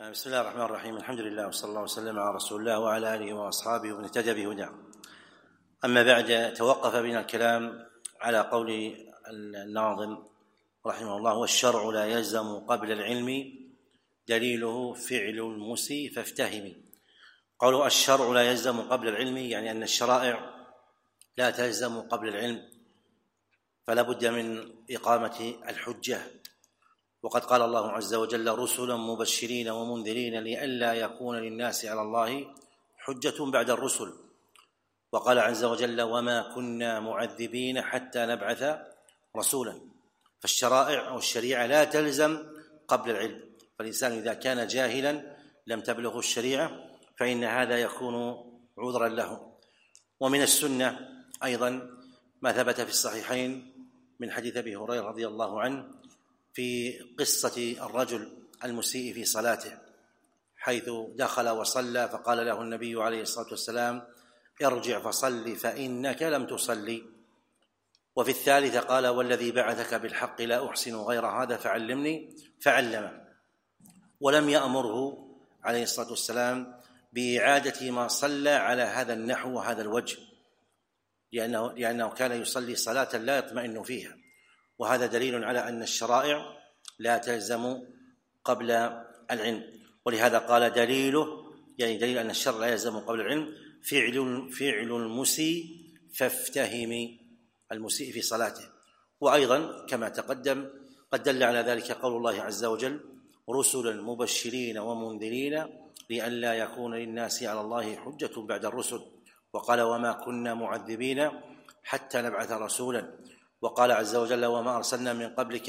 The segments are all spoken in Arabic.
بسم الله الرحمن الرحيم. الحمد لله وصلى الله وسلم على رسول الله وعلى آله وأصحابه ومن اهتدى بهداه. أما بعد، توقف بنا الكلام على قول الناظم رحمه الله: والشرع لا يلزم قبل العلم دليله فعل المسي فافتهم. قالوا الشرع لا يلزم قبل العلم، يعني أن الشرائع لا تلزم قبل العلم، فلا بد من إقامة الحجة. وقد قال الله عز وجل: رسلا مبشرين ومنذرين لئلا يكون للناس على الله حجة بعد الرسل. وقال عز وجل: وما كنا معذبين حتى نبعث رسولا. فالشرائع أو الشريعة لا تلزم قبل العلم، فالإنسان إذا كان جاهلا لم تبلغه الشريعة فإن هذا يكون عذرا له. ومن السنة أيضا ما ثبت في الصحيحين من حديث أبي هريرة رضي الله عنه في قصة الرجل المسيء في صلاته، حيث دخل وصلى فقال له النبي عليه الصلاة والسلام: ارجع فصل فإنك لم تصلي. وفي الثالثة قال: والذي بعثك بالحق لا أحسن غير هذا فعلمني، فعلمه. ولم يأمره عليه الصلاة والسلام بإعادة ما صلى على هذا النحو وهذا الوجه، لأنه كان يصلي صلاة لا يطمئن فيها، وهذا دليل على أن الشرائع لا تلزم قبل العلم. ولهذا قال دليله، يعني دليل أن الشرع لا يلزم قبل العلم، فعل المسيء فافتهم، المسيء في صلاته. وأيضا كما تقدم قد دل على ذلك قول الله عز وجل: رسلا مبشرين ومنذرين لئلا يكون للناس على الله حجة بعد الرسل. وقال: وما كنا معذبين حتى نبعث رسولا. وقال عز وجل: وما أرسلنا من قبلك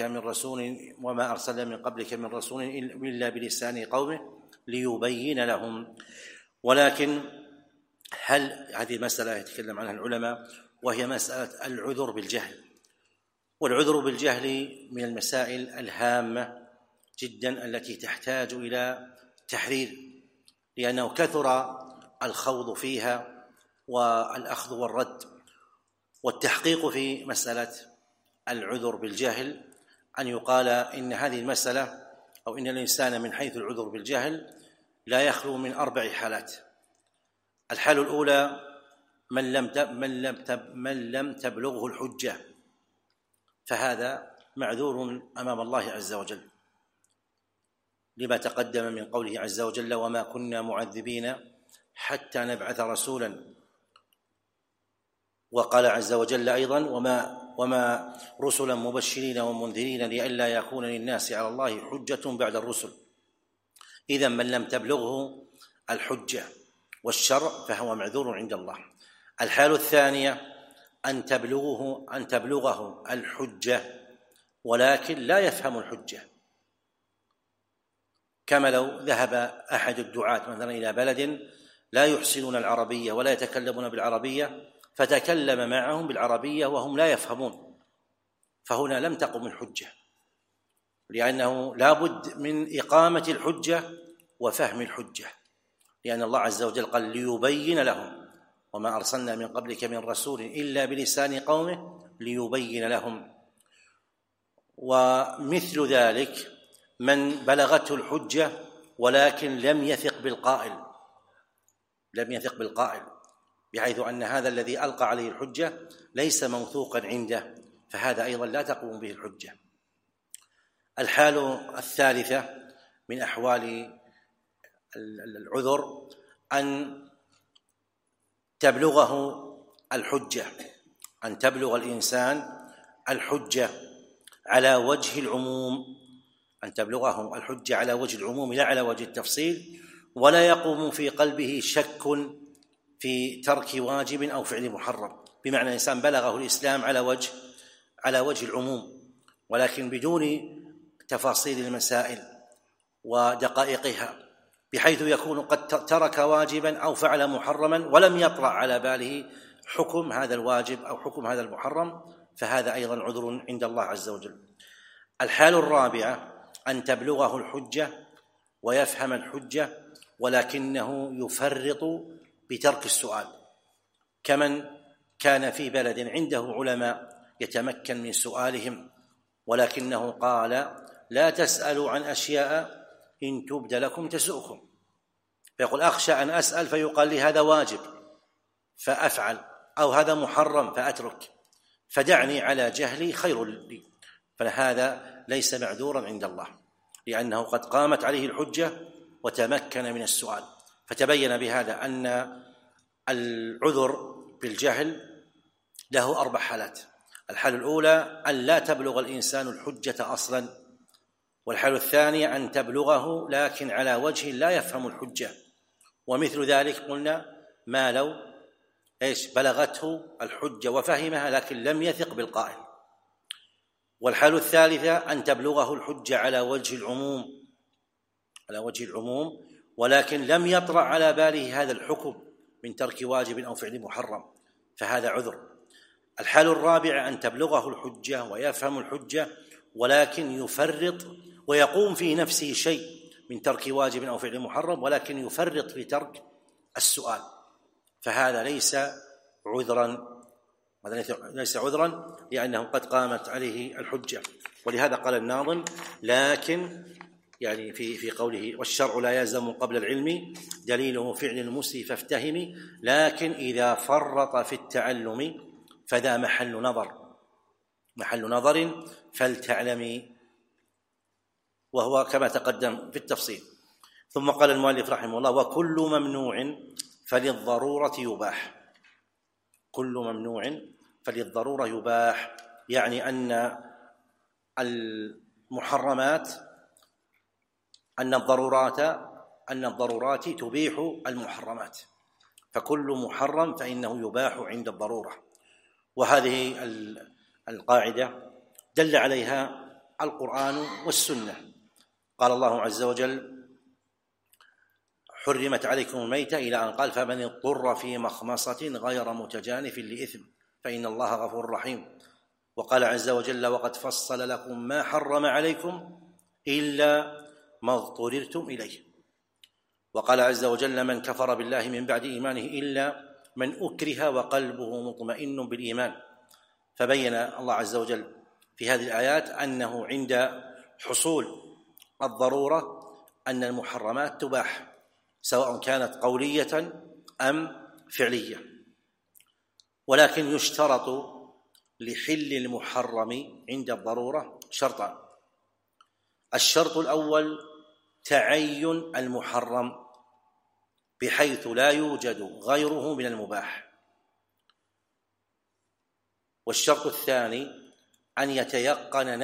من رسول إلا بلسان قومه ليبين لهم. ولكن هذه المسألة يتكلم عنها العلماء، وهي مسألة العذر بالجهل. والعذر بالجهل من المسائل الهامة جدا التي تحتاج إلى تحرير، لأنه كثر الخوض فيها والأخذ والرد. والتحقيق في مسألة العذر بالجهل أن يقال إن هذه المسألة أو إن الإنسان من حيث العذر بالجهل لا يخلو من 4 حالات. الحالة الأولى من لم تبلغه الحجة، فهذا معذور أمام الله عز وجل، لما تقدم من قوله عز وجل: وما كنا معذبين حتى نبعث رسولا. وقال عز وجل أيضا: وما رسلا مبشرين ومنذرين لئلا يكون للناس على الله حجة بعد الرسل. إذن من لم تبلغه الحجة والشرع فهو معذور عند الله. الحالة الثانية أن تبلغه الحجة ولكن لا يفهم الحجة، كما لو ذهب أحد الدعاة مثلا إلى بلد لا يحسنون العربية ولا يتكلمون بالعربية فتكلم معهم بالعربية وهم لا يفهمون، فهنا لم تقم الحجة، لأنه لا بد من إقامة الحجة وفهم الحجة، لأن الله عز وجل قال: ليبين لهم، وما أرسلنا من قبلك من رسول إلا بلسان قومه ليبين لهم. ومثل ذلك من بلغته الحجة ولكن لم يثق بالقائل، بحيث أن هذا الذي ألقى عليه الحجة ليس موثوقا عنده، فهذا أيضا لا تقوم به الحجة. الحالة الثالثة من أحوال العذر أن تبلغ الإنسان الحجة على وجه العموم، لا على وجه التفصيل، ولا يقوم في قلبه شك في ترك واجب أو فعل محرم. بمعنى الإنسان بلغه الإسلام على وجه العموم، ولكن بدون تفاصيل المسائل ودقائقها، بحيث يكون قد ترك واجبا أو فعل محرما ولم يطرأ على باله حكم هذا الواجب أو حكم هذا المحرم، فهذا أيضا عذر عند الله عز وجل. الحالة الرابعة أن تبلغه الحجة ويفهم الحجة ولكنه يفرط بترك السؤال، كمن كان في بلد عنده علماء يتمكن من سؤالهم ولكنه قال: لا تسألوا عن أشياء إن تبد لكم تسؤكم، فيقول أخشى أن أسأل فيقال لي هذا واجب فأفعل، أو هذا محرم فأترك، فدعني على جهلي خير لي. فهذا ليس معذورا عند الله، لأنه قد قامت عليه الحجة وتمكن من السؤال. فتبين بهذا أن العذر بالجهل له 4 حالات. الحالة الأولى أن لا تبلغ الإنسان الحجة أصلا، والحالة الثانية أن تبلغه لكن على وجه لا يفهم الحجة، ومثل ذلك قلنا ما لو بلغته الحجة وفهمها لكن لم يثق بالقائل. والحالة الثالثة أن تبلغه الحجة على وجه العموم ولكن لم يطرأ على باله هذا الحكم من ترك واجب أو فعل محرم، فهذا عذر. الحالة الرابعة أن تبلغه الحجة ويفهم الحجة ولكن يفرط ويقوم في نفسه شيء من ترك واجب أو فعل محرم ولكن يفرط في ترك السؤال، فهذا ليس عذرا لأنه قد قامت عليه الحجة. ولهذا قال الناظم لكن يعني في قوله والشرع لا يلزم قبل العلم دليله فعل المسي فافتهمي، لكن إذا فرط في التعلم فذا محل نظر فلتعلمي، وهو كما تقدم في التفصيل. ثم قال المؤلف رحمه الله وكل ممنوع فللضرورة يباح. كل ممنوع فللضرورة يباح، يعني أن المحرمات أن الضرورات تبيح المحرمات، فكل محرم فإنه يباح عند الضرورة. وهذه القاعدة دل عليها القرآن والسنة. قال الله عز وجل حرمت عليكم الميتة إلى أن قال فمن اضطر في مخمصة غير متجانف لإثم فإن الله غفور رحيم. وقال عز وجل وقد فصل لكم ما حرم عليكم إلا ما اضطررتم إليه. وقال عز وجل من كفر بالله من بعد إيمانه إلا من أكره وقلبه مطمئن بالإيمان. فبين الله عز وجل في هذه الآيات أنه عند حصول الضرورة أن المحرمات تباح سواء كانت قولية أم فعلية، ولكن يشترط لحل المحرم عند الضرورة شرطان. الشرط الأول تعين المحرم بحيث لا يوجد غيره من المباح، والشرط الثاني أن يتيقن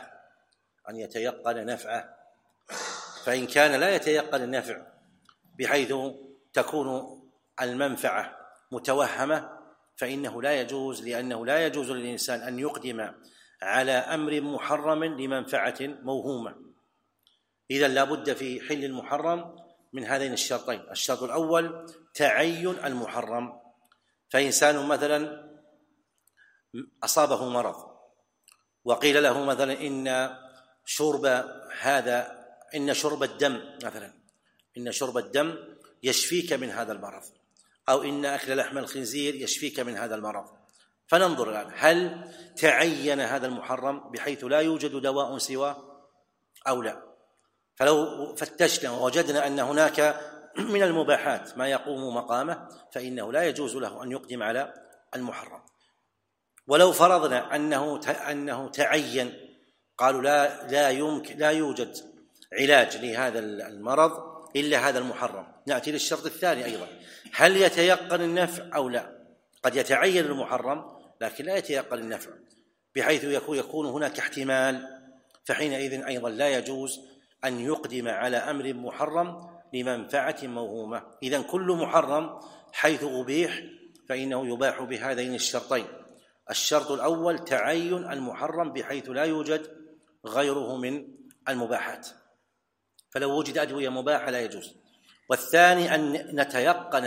نفعه، فإن كان لا يتيقن النفع بحيث تكون المنفعة متوهمة فإنه لا يجوز، لأنه لا يجوز للإنسان أن يقدم على أمر محرم لمنفعة موهومة. إذن لا بد في حل المحرم من هذين الشرطين. الشرط الأول تعين المحرم، فإنسان مثلا أصابه مرض وقيل له مثلا إن شرب الدم يشفيك من هذا المرض، أو إن أكل لحم الخنزير يشفيك من هذا المرض. فننظر الآن هل تعين هذا المحرم بحيث لا يوجد دواء سواه أو لا. فلو فتشنا ووجدنا أن هناك من المباحات ما يقوم مقامه فإنه لا يجوز له أن يقدم على المحرم. ولو فرضنا أنه تعين، قالوا لا يوجد علاج لهذا المرض إلا هذا المحرم، نأتي للشرط الثاني أيضا، هل يتيقن النفع أو لا؟ قد يتعين المحرم لكن لا يتيقن النفع بحيث يكون هناك احتمال، فحينئذ أيضا لا يجوز أن يقدم على أمر محرم لمنفعة موهومة. إذن كل محرم حيث أبيح فإنه يباح بهذين الشرطين. الشرط الأول تعين المحرم بحيث لا يوجد غيره من المباحات، فلو وجد أدوية مباحة لا يجوز. والثاني أن نتيقن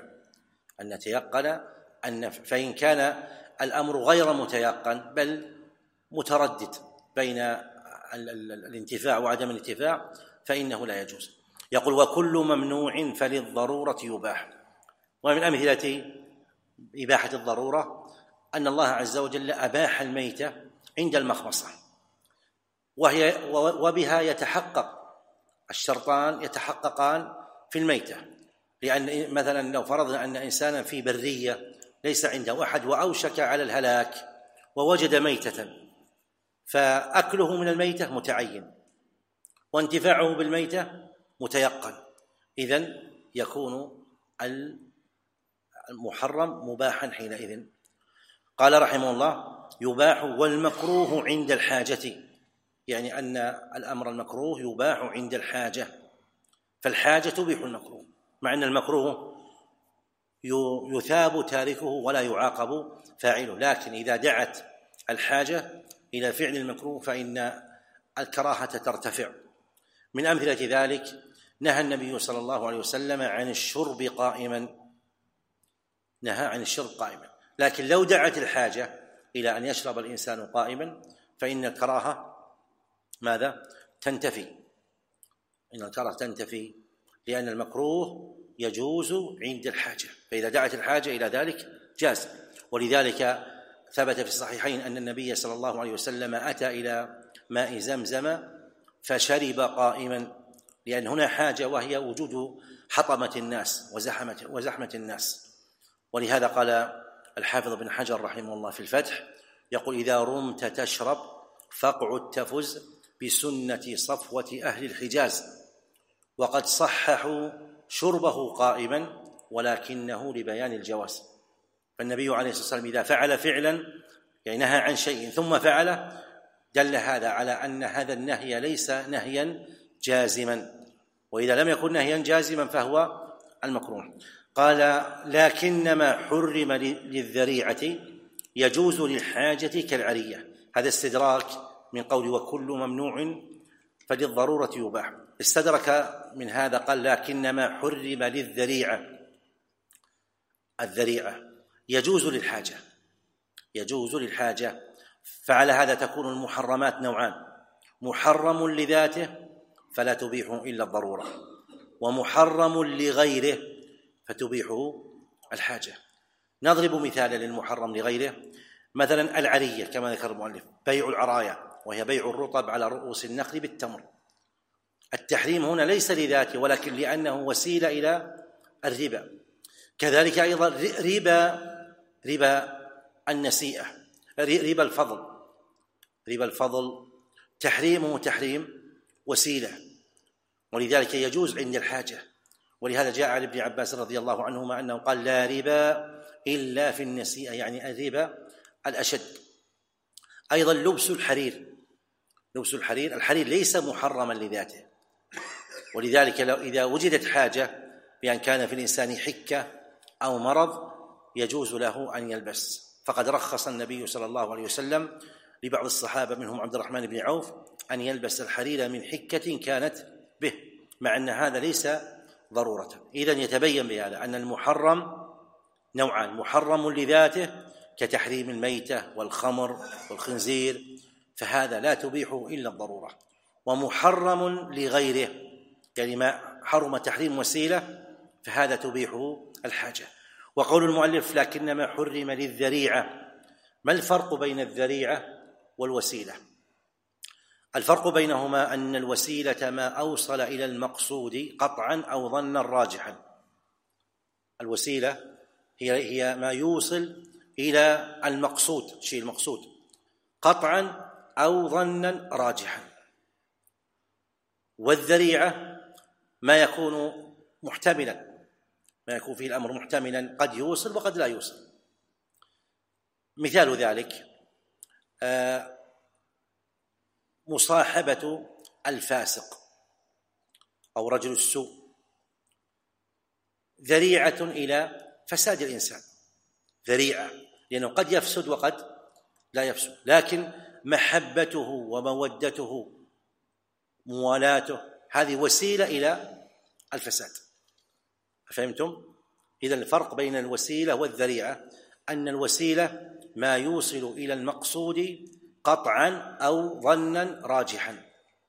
النفع، فإن كان الأمر غير متيقن بل متردد بين الانتفاع وعدم الانتفاع فإنه لا يجوز. يقول وكل ممنوع فللضرورة يباح. ومن أمثلة إباحة الضرورة أن الله عز وجل أباح الميتة عند المخمصة، وبها يتحقق الشرطان يتحققان في الميتة، لأن مثلا لو فرضنا أن إنسانا في برية ليس عنده أحد وأوشك على الهلاك ووجد ميتة، فأكله من الميتة متعين وانتفاعه بالميتة متيقن، إذن يكون المحرم مباحا حينئذ. قال رحمه الله: يباح والمكروه عند الحاجة، يعني أن الأمر المكروه يباح عند الحاجة، فالحاجة تبيح المكروه، مع أن المكروه يثاب تاركه ولا يعاقب فاعله، لكن إذا دعت الحاجة إلى فعل المكروه فإن الكراهة ترتفع. من أمثلة ذلك نهى النبي صلى الله عليه وسلم عن الشرب قائما، نهى عن الشرب قائما، لكن لو دعت الحاجة إلى أن يشرب الإنسان قائما فإن الكراهة ماذا؟ تنتفي، إن الكراهة تنتفي، لأن المكروه يجوز عند الحاجة، فإذا دعت الحاجة إلى ذلك جاز. ولذلك ثبت في الصحيحين أن النبي صلى الله عليه وسلم أتى إلى ماء زمزم فشرب قائما، لأن هنا حاجة وهي وجود حطمة الناس وزحمة الناس. ولهذا قال الحافظ بن حجر رحمه الله في الفتح، يقول: إذا رمت تشرب فاقعد تفز بسنة صفوة أهل الحجاز، وقد صححوا شربه قائما ولكنه لبيان الجواز. فالنبي عليه الصلاة والسلام إذا فعل فعلا، يعني نهى عن شيء ثم فعله، دل هذا على أن هذا النهي ليس نهيا جازما، وإذا لم يكن نهيا جازما فهو المكروه. قال: لكنما حرم للذريعة يجوز للحاجة كالعرية. هذا استدراك من قول وكل ممنوع فللضرورة يباح، استدرك من هذا قال: لكنما حرم للذريعة، الذريعة يجوز للحاجة، يجوز للحاجة، فعلى هذا تكون المحرمات نوعان: محرم لذاته فلا تبيحه إلا الضرورة، ومحرم لغيره فتبيحه الحاجة. نضرب مثالا للمحرم لغيره، مثلا العرية كما ذكر المؤلف، بيع العرايا وهي بيع الرطب على رؤوس النخل بالتمر. التحريم هنا ليس لذاته ولكن لأنه وسيلة إلى الربا. كذلك أيضا ربا النسيئة، ربا الفضل تحريمه تحريم وسيلة، ولذلك يجوز عند الحاجة. ولهذا جاء عن ابن عباس رضي الله عنهما أنه قال: لا ربا إلا في النسيئة، يعني الربا الأشد. أيضا لبس الحرير، الحرير ليس محرما لذاته، ولذلك إذا وجدت حاجة بأن كان في الإنسان حكة أو مرض يجوز له أن يلبس، فقد رخص النبي صلى الله عليه وسلم لبعض الصحابة منهم عبد الرحمن بن عوف أن يلبس الحرير من حكة كانت به، مع أن هذا ليس ضرورة. إذن يتبين بهذا أن المحرم نوعان: محرم لذاته كتحريم الميتة والخمر والخنزير، فهذا لا تبيحه إلا الضرورة، ومحرم لغيره، يعني ما حرم تحريم وسيلة فهذا تبيحه الحاجة. وقول المؤلف: لكنما حرم للذريعة، ما الفرق بين الذريعة والوسيلة؟ الفرق بينهما أن الوسيلة ما أوصل إلى المقصود قطعا أو ظنا راجحا. الوسيلة هي ما يوصل إلى المقصود، شيء المقصود قطعا أو ظنا راجحا. والذريعة ما يكون محتملا، ما يكون فيه الأمر محتملا، قد يوصل وقد لا يوصل. مثال ذلك مصاحبة الفاسق أو رجل السوء ذريعة إلى فساد الإنسان، ذريعة، لأنه قد يفسد وقد لا يفسد، لكن محبته ومودته موالاته هذه وسيلة إلى الفساد. فهمتم؟ إذن الفرق بين الوسيلة والذريعة أن الوسيلة ما يوصل إلى المقصود قطعا أو ظنا راجحا،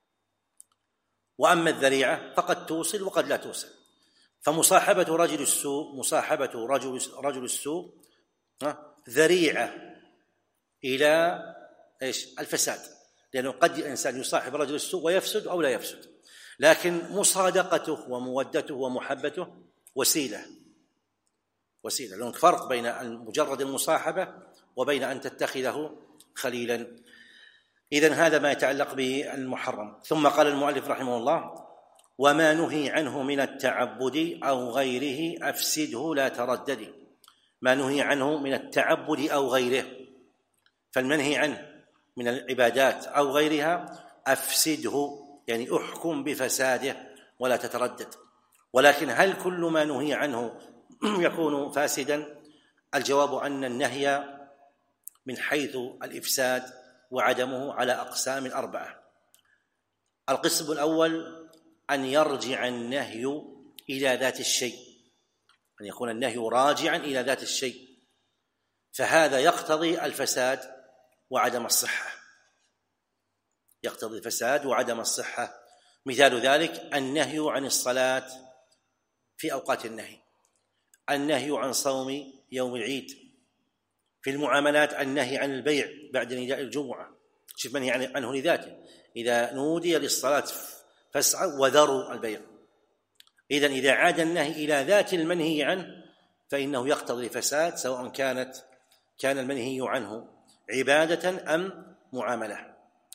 وأما الذريعة فقد توصل وقد لا توصل. فمصاحبة رجل السوء، مصاحبة رجل السوء ذريعة إلى الفساد، لأنه قد الإنسان يصاحب رجل السوء ويفسد أو لا يفسد. لكن مصادقته ومودته ومحبته وسيلة، لأنه فرق بين مجرد المصاحبة وبين أن تتخذه خليلا. إذن هذا ما يتعلق بالمحرم. ثم قال المؤلف رحمه الله: وما نهي عنه من التعبد أو غيره أفسده لا تردد. ما نهي عنه من التعبد أو غيره، فالمنهي عنه من العبادات أو غيرها أفسده، يعني أحكم بفساده ولا تتردد. ولكن هل كل ما نهي عنه يكون فاسدا؟ الجواب أن النهي من حيث الإفساد وعدمه على أقسام 4. القسم الأول أن يرجع النهي إلى ذات الشيء، أن يكون النهي راجعا إلى ذات الشيء، فهذا يقتضي الفساد وعدم الصحة، يقتضي الفساد وعدم الصحة. مثال ذلك النهي عن الصلاة في أوقات النهي، النهي عن صوم يوم العيد، في المعاملات النهي عن البيع بعد نداء الجمعة، شوف منهي عنه لذاته، إذا نودي للصلاة فاسعوا وذروا البيع. إذن إذا عاد النهي إلى ذات المنهي عنه فإنه يقتضي الفساد، سواء كان المنهي عنه عبادة أم معاملة.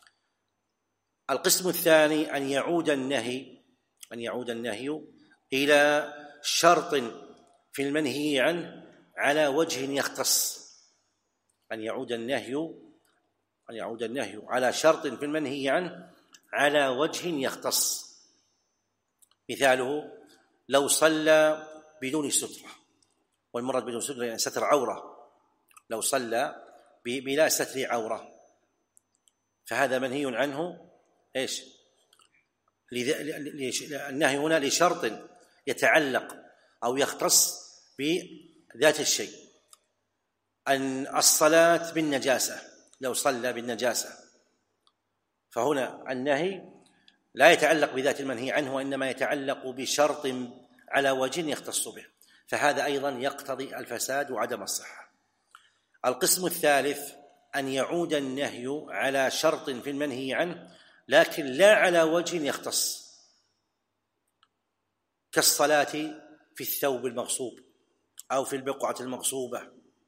القسم الثاني أن يعود النهي إلى شرط في المنهي عنه على وجه يختص، أن يعود النهي على شرط في المنهي عنه على وجه يختص. مثاله لو صلى بدون سترة، والمراد بدون سترة يعني ستر عورة، لو صلى بلا ستر عورة فهذا منهي عنه. إيش النهي هنا؟ لشرط يتعلق أو يختص بذات الشيء. أن الصلاة بالنجاسة، لو صلى بالنجاسة، فهنا النهي لا يتعلق بذات المنهي عنه، وإنما يتعلق بشرط على وجه يختص به، فهذا أيضا يقتضي الفساد وعدم الصحة. القسم الثالث أن يعود النهي على شرط في المنهي عنه لكن لا على وجه يختص، كالصلاة في الثوب المغصوب أو في البقعة المغصوبة،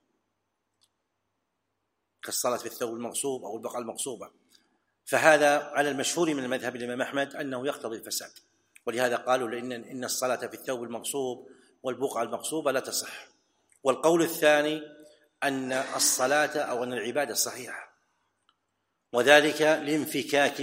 كالصلاة في الثوب المغصوب أو البقعة المغصوبة، فهذا على المشهور من المذهب الإمام أحمد أنه يقتضي الفساد، ولهذا قالوا إن الصلاة في الثوب المغصوب والبقعة المغصوبة لا تصح. والقول الثاني أن الصلاة أو أن العبادة صحيحة، وذلك لانفكاك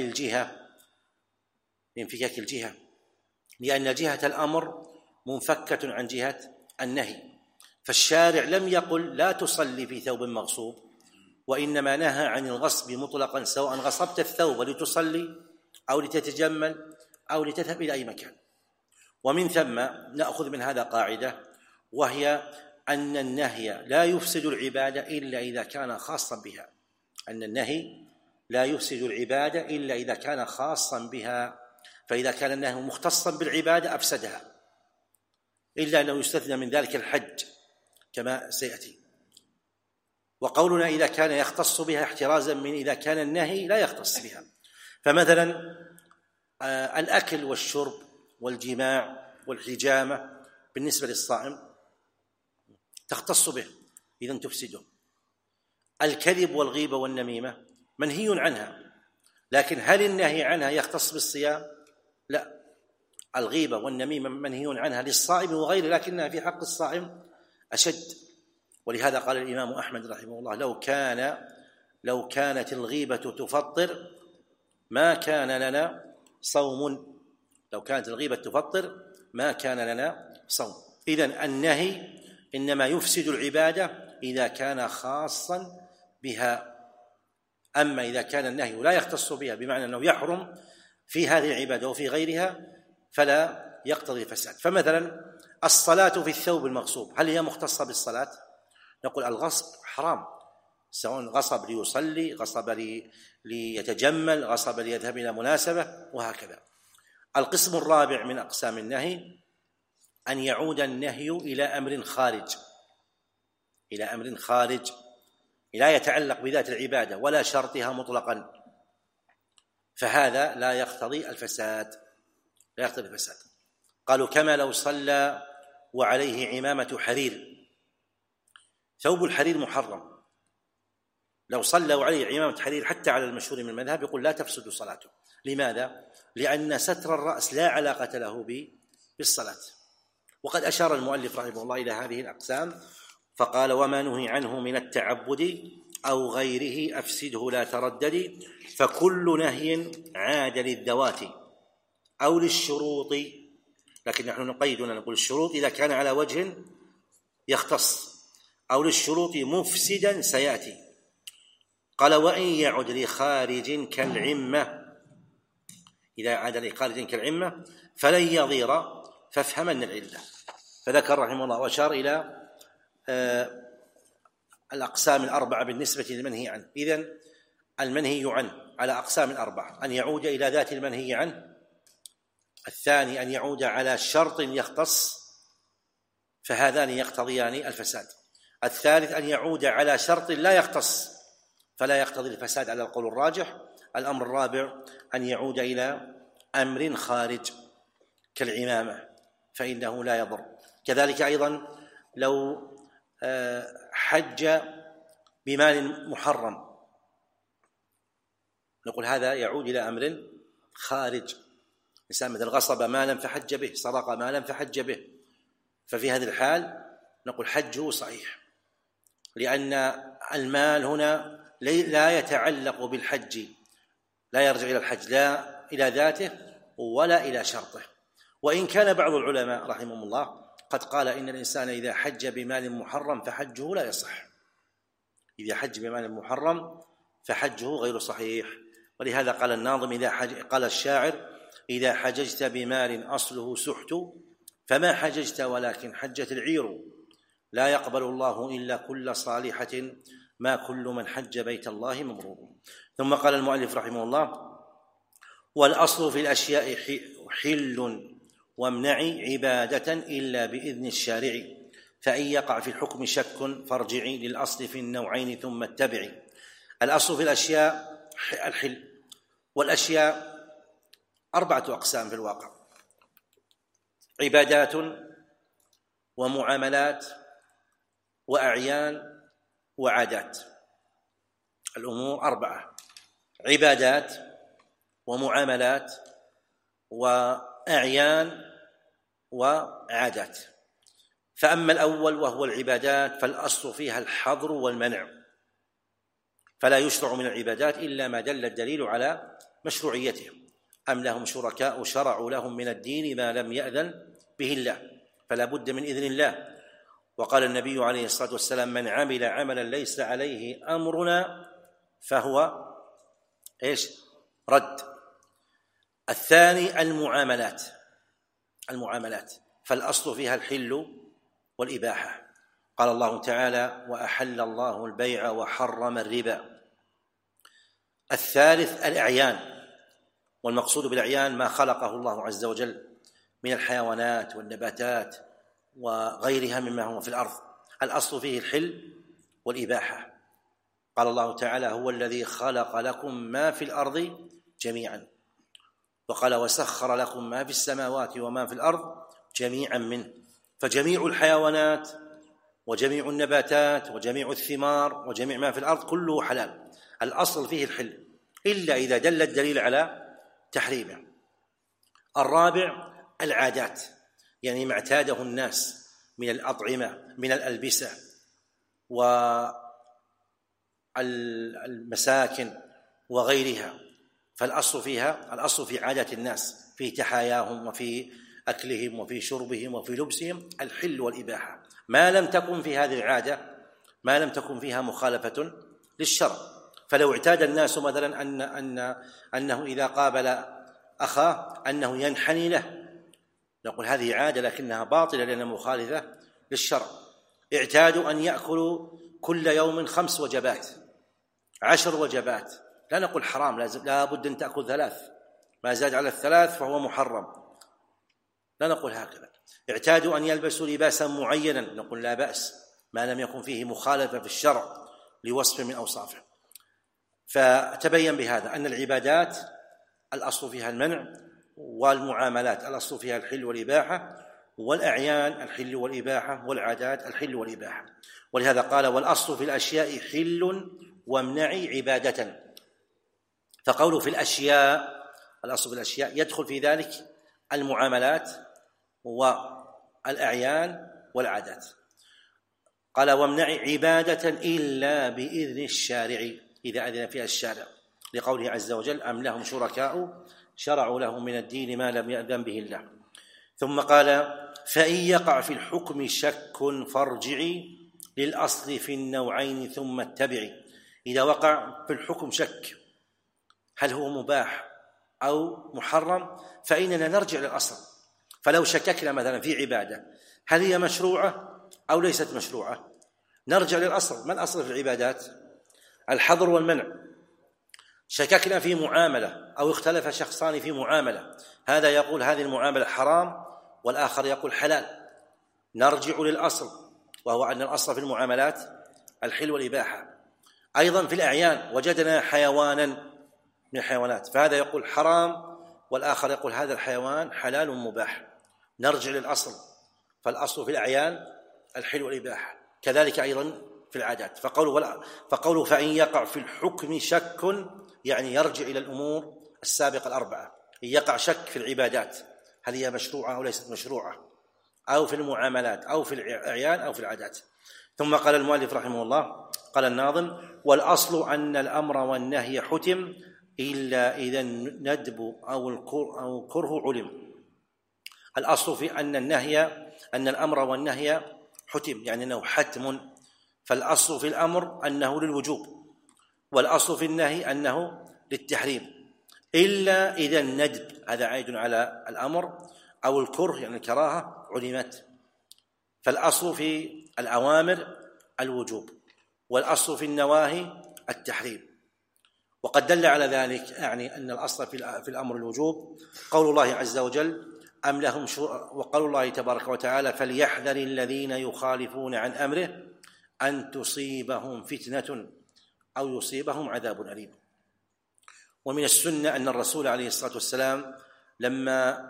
الجهة، لأن جهة الأمر منفكة عن جهة النهي، فالشارع لم يقل لا تصلي في ثوب مغصوب، وإنما نهى عن الغصب مطلقا، سواء غصبت الثوب لتصلي أو لتتجمل أو لتذهب إلى أي مكان. ومن ثم نأخذ من هذا قاعدة، وهي أن النهي لا يفسد العبادة إلا إذا كان خاصا بها، أن النهي لا يفسد العبادة إلا إذا كان خاصا بها، فإذا كان النهي مختصا بالعبادة أفسدها، إلا أنه يستثنى من ذلك الحج كما سيأتي. وقولنا إذا كان يختص بها احترازا من إذا كان النهي لا يختص بها، فمثلا الأكل والشرب والجماع والحجامة بالنسبة للصائم تختص به، إذن تفسده. الكذب والغيبة والنميمة منهي عنها، لكن هل النهي عنها يختص بالصيام؟ لا، الغيبة والنميمة منهي عنها للصائم وغيره، لكنها في حق الصائم أشد. ولهذا قال الإمام أحمد رحمه الله لو كانت الغيبة تفطر ما كان لنا صوم، لو كانت الغيبة تفطر ما كان لنا صوم. إذن النهي إنما يفسد العبادة إذا كان خاصا بها، أما إذا كان النهي لا يختص بها بمعنى أنه يحرم في هذه العبادة وفي غيرها فلا يقتضي الفساد. فمثلا الصلاة في الثوب المغصوب هل هي مختصة بالصلاة؟ نقول الغصب حرام، سواء غصب ليصلي، غصب ليتجمل، غصب ليذهب إلى مناسبة، وهكذا. القسم الرابع من أقسام النهي أن يعود النهي إلى أمر خارج لا يتعلق بذات العبادة ولا شرطها مطلقا، فهذا لا يقتضي الفساد. لا يقتضي الفساد. قالوا كما لو صلى وعليه عمامة حرير، ثوب الحرير محرم، لو صلى وعليه عمامة حرير حتى على المشهور من المذهب يقول لا تفسد صلاته. لماذا؟ لأن ستر الرأس لا علاقة له بالصلاة. وقد أشار المؤلف رحمه الله إلى هذه الأقسام فقال وما نهي عنه من التعبد أو غيره أفسده لا تردد، فكل نهي عاد للذوات أو للشروط، لكن نحن نقيد نقول الشروط إذا كان على وجه يختص، أو للشروط مفسدا سيأتي. قال وإن يعد لخارج كالعمة، إذا عاد لخارج كالعمة فلن يضير فافهمن العلة. فذكر رحمه الله وأشار إلى الأقسام الأربعة بالنسبة للمنهي عنه. إذن المنهي عنه على أقسام الأربعة: أن يعود إلى ذات المنهي عنه، الثاني أن يعود على شرط يختص فهذان يقتضيان الفساد، الثالث أن يعود على شرط لا يختص فلا يقتضي الفساد على القول الراجح، الأمر الرابع أن يعود إلى أمر خارج كالعمامة فإنه لا يضر. كذلك أيضا لو حج بمال محرم نقول هذا يعود إلى أمر خارج، إنسان مثل غصب مالا فحج به، سرق مالا فحج به، ففي هذه الحال نقول حجه صحيح، لأن المال هنا لا يتعلق بالحج، لا يرجع إلى الحج لا إلى ذاته ولا إلى شرطه. وإن كان بعض العلماء رحمهم الله قد قال إن الإنسان إذا حج بمال محرم فحجه لا يصح، إذا حج بمال محرم فحجه غير صحيح. ولهذا قال الناظم قال الشاعر إذا حججت بمال أصله سحت فما حججت ولكن حجت العير، لا يقبل الله إلا كل صالحة ما كل من حج بيت الله مبرور. ثم قال المؤلف رحمه الله والأصل في الأشياء حل وامنعي عبادة إلا بإذن الشارع، فإن يقع في الحكم شك فارجعي للأصل في النوعين ثم اتبعي. الأصل في الأشياء الحل، والأشياء أربعة أقسام في الواقع: عبادات ومعاملات وأعيان وعادات. الأمور أربعة: عبادات ومعاملات وأعيان وعادات. فأما الأول وهو العبادات فالأصل فيها الحظر والمنع، فلا يشرع من العبادات إلا ما دل الدليل على مشروعيته. أم لهم شركاء شرعوا لهم من الدين ما لم يأذن به الله، فلا بد من إذن الله. وقال النبي عليه الصلاة والسلام من عمل عملا ليس عليه أمرنا فهو رد. الثاني المعاملات فالأصل فيها الحل والإباحة. قال الله تعالى وأحل الله البيع وحرم الربا. الثالث الأعيان، والمقصود بالأعيان ما خلقه الله عز وجل من الحيوانات والنباتات وغيرها مما هو في الأرض، الأصل فيه الحل والإباحة. قال الله تعالى هو الذي خلق لكم ما في الأرض جميعا، وقال وسخر لكم ما في السماوات وما في الأرض جميعا منه. فجميع الحيوانات وجميع النباتات وجميع الثمار وجميع ما في الأرض كله حلال، الأصل فيه الحل إلا إذا دل الدليل على تحريمه. الرابع العادات، يعني ما اعتاده الناس من الأطعمة من الألبسة والمساكن وغيرها، فالأصل فيها الأصل في عادة الناس في تحاياهم وفي أكلهم وفي شربهم وفي لبسهم الحل والإباحة، ما لم تكن في هذه العادة ما لم تكن فيها مخالفة للشرع. فلو اعتاد الناس مثلا أنه إذا قابل أخاه أنه ينحني له نقول هذه عادة لكنها باطلة لأنها مخالفة للشرع. اعتادوا أن يأكلوا كل يوم 5 وجبات 10 وجبات، لا نقول حرام، لا بد أن تأكل 3، ما زاد على 3 فهو محرم، لا نقول هكذا. اعتادوا أن يلبسوا لباسا معينا نقول لا بأس ما لم يكن فيه مخالفة في الشرع لوصف من أوصافه. فتبين بهذا أن العبادات الأصل فيها المنع، والمعاملات الأصل فيها الحل والإباحة، والأعيان الحل والإباحة، والعادات الحل والإباحة. ولهذا قال: والأصل في الأشياء حل وامنعي عبادة. فقوله في الأشياء، الأصل في الأشياء يدخل في ذلك المعاملات والأعيان والعادات. قال: وامنعي عبادة إلا بإذن الشارع، إذا أذن فيها الشارع، لقوله عز وجل: أم لهم شركاء شرعوا لهم من الدين ما لم يأذن به الله. ثم قال: فإن يقع في الحكم شك فارجعي للأصل في النوعين ثم اتبعي. إذا وقع في الحكم شك هل هو مباح أو محرم فإننا نرجع للأصل. فلو شككنا مثلا في عبادة هل هي مشروعة أو ليست مشروعة، نرجع للأصل. ما الأصل في العبادات؟ الحظر والمنع. شككنا في معاملة أو اختلف شخصان في معاملة، هذا يقول هذه المعاملة حرام والآخر يقول حلال، نرجع للأصل، وهو أن الأصل في المعاملات الحل والإباحة. أيضا في الأعيان وجدنا حيوانا من الحيوانات، فهذا يقول حرام والآخر يقول هذا الحيوان حلال مباح، نرجع للأصل. فالأصل في الأعيان الحل والإباحة، كذلك أيضا في العادات. فقوله فإن يقع في الحكم شك يعني يرجع إلى الأمور السابقة الأربعة. إن يقع شك في العبادات هل هي مشروعة أو ليست مشروعة، أو في المعاملات أو في الأعيان أو في العادات. ثم قال المؤلف رحمه الله، قال الناظم: والأصل أن الأمر والنهي حتم إلا إذا الندب أو الكره علم. الأصل في أن الأمر والنهي حتم، يعني أنه حتم. فالأصل في الأمر أنه للوجوب، والأصل في النهي أنه للتحريم، إلا إذا الندب، هذا عائد على الأمر، أو الكره يعني الكراهة علمت. فالأصل في الأوامر الوجوب، والأصل في النواهي التحريم. وقد دل على ذلك، يعني أن الأصل في الأمر الوجوب قول الله عز وجل: أم لهم وقول الله تبارك وتعالى: فليحذر الذين يخالفون عن أمره أن تصيبهم فتنة أو يصيبهم عذاب أليم. ومن السنة أن الرسول عليه الصلاة والسلام لما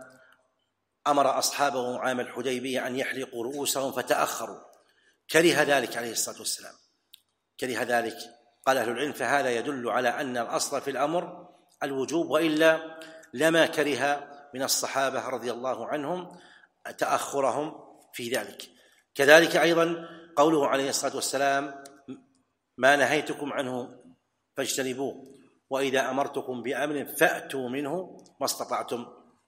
أمر أصحابه عام الحديبية أن يحلقوا رؤوسهم فتأخروا كره ذلك عليه الصلاة والسلام، كره ذلك. قال أهل العلم: فهذا يدل على أن الأصل في الأمر الوجوب، وإلا لما كره من الصحابة رضي الله عنهم تأخرهم في ذلك. كذلك أيضا قوله عليه الصلاة والسلام: ما نهيتكم عنه فاجتنبوه، وإذا أمرتكم بأمر فأتوا منه ما استطعتم.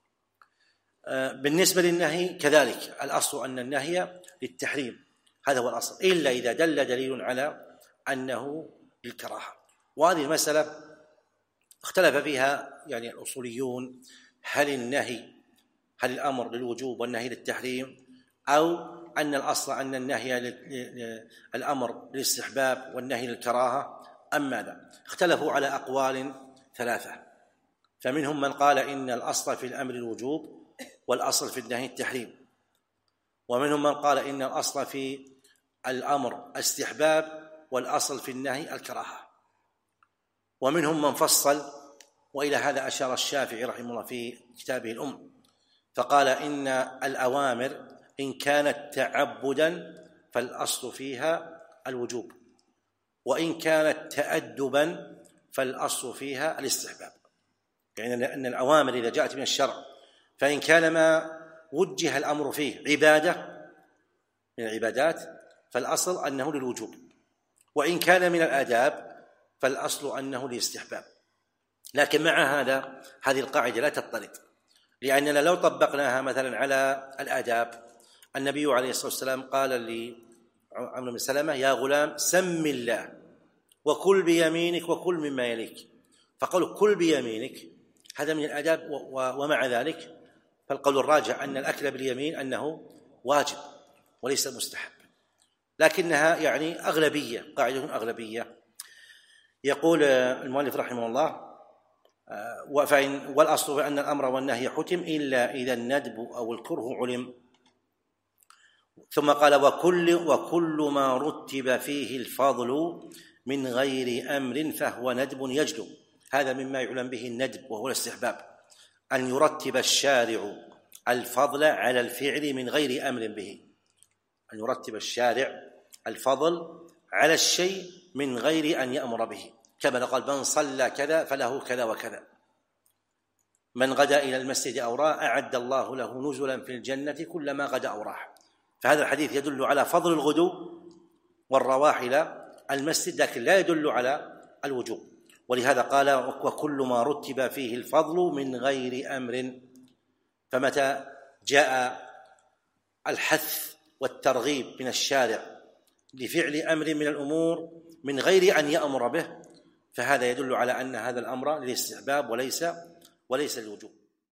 بالنسبة للنهي كذلك الأصل أن النهي للتحريم، هذا هو الأصل، إلا إذا دل دليل على أنه للكراهة. وهذه المسألة اختلف فيها يعني الأصوليون، هل الأمر للوجوب والنهي للتحريم، أو أن الأصل أن النهي الأمر للاستحباب والنهي للكراهة، أم ماذا؟ اختلفوا على أقوال ثلاثة. فمنهم من قال إن الأصل في الأمر الوجوب والأصل في النهي التحريم، ومنهم من قال إن الأصل في الأمر الاستحباب والأصل في النهي الكراهة، ومنهم من فصل، وإلى هذا أشار الشافعي رحمه الله في كتابه الأم، فقال إن الأوامر إن كانت تعبدا فالأصل فيها الوجوب، وإن كانت تأدبا فالأصل فيها الاستحباب. يعني أن الأوامر إذا جاءت من الشرع فإن كان ما وجه الأمر فيه عبادة من العبادات فالأصل أنه للوجوب، وإن كان من الآداب فالأصل أنه للاستحباب. لكن مع هذا هذه القاعدة لا تضطرد، لأننا لو طبقناها مثلا على الآداب، النبي عليه الصلاة والسلام قال لعمرو بن سلمة: يا غلام سم الله وكل بيمينك وكل مما يليك. فقالوا كل بيمينك هذا من الآداب، ومع ذلك فالقول الراجح أن الأكل باليمين أنه واجب وليس مستحب، لكنها يعني أغلبية، قاعدة أغلبية. يقول المؤلف رحمه الله: والأصل أن الأمر والنهي حتم إلا إذا الندب أو الكره علم. ثم قال: وكل ما رتب فيه الفضل من غير أمر فهو ندب يجلو. هذا مما يعلم به الندب وهو الاستحباب، أن يرتب الشارع الفضل على الفعل من غير أمر به، أن يرتب الشارع الفضل على الشيء من غير أن يأمر به، كما قال من صلى كذا فله كذا وكذا، من غدا إلى المسجد أو راح أعد الله له نزلا في الجنة كلما غدا أو راح. فهذا الحديث يدل على فضل الغدو والرواح إلى المسجد، لكن لا يدل على الوجوب. ولهذا قال وكل ما رتب فيه الفضل من غير أمر. فمتى جاء الحث والترغيب من الشارع لفعل أمر من الأمور من غير أن يأمر به، فهذا يدل على أن هذا الأمر للاستحباب وليس للوجوب.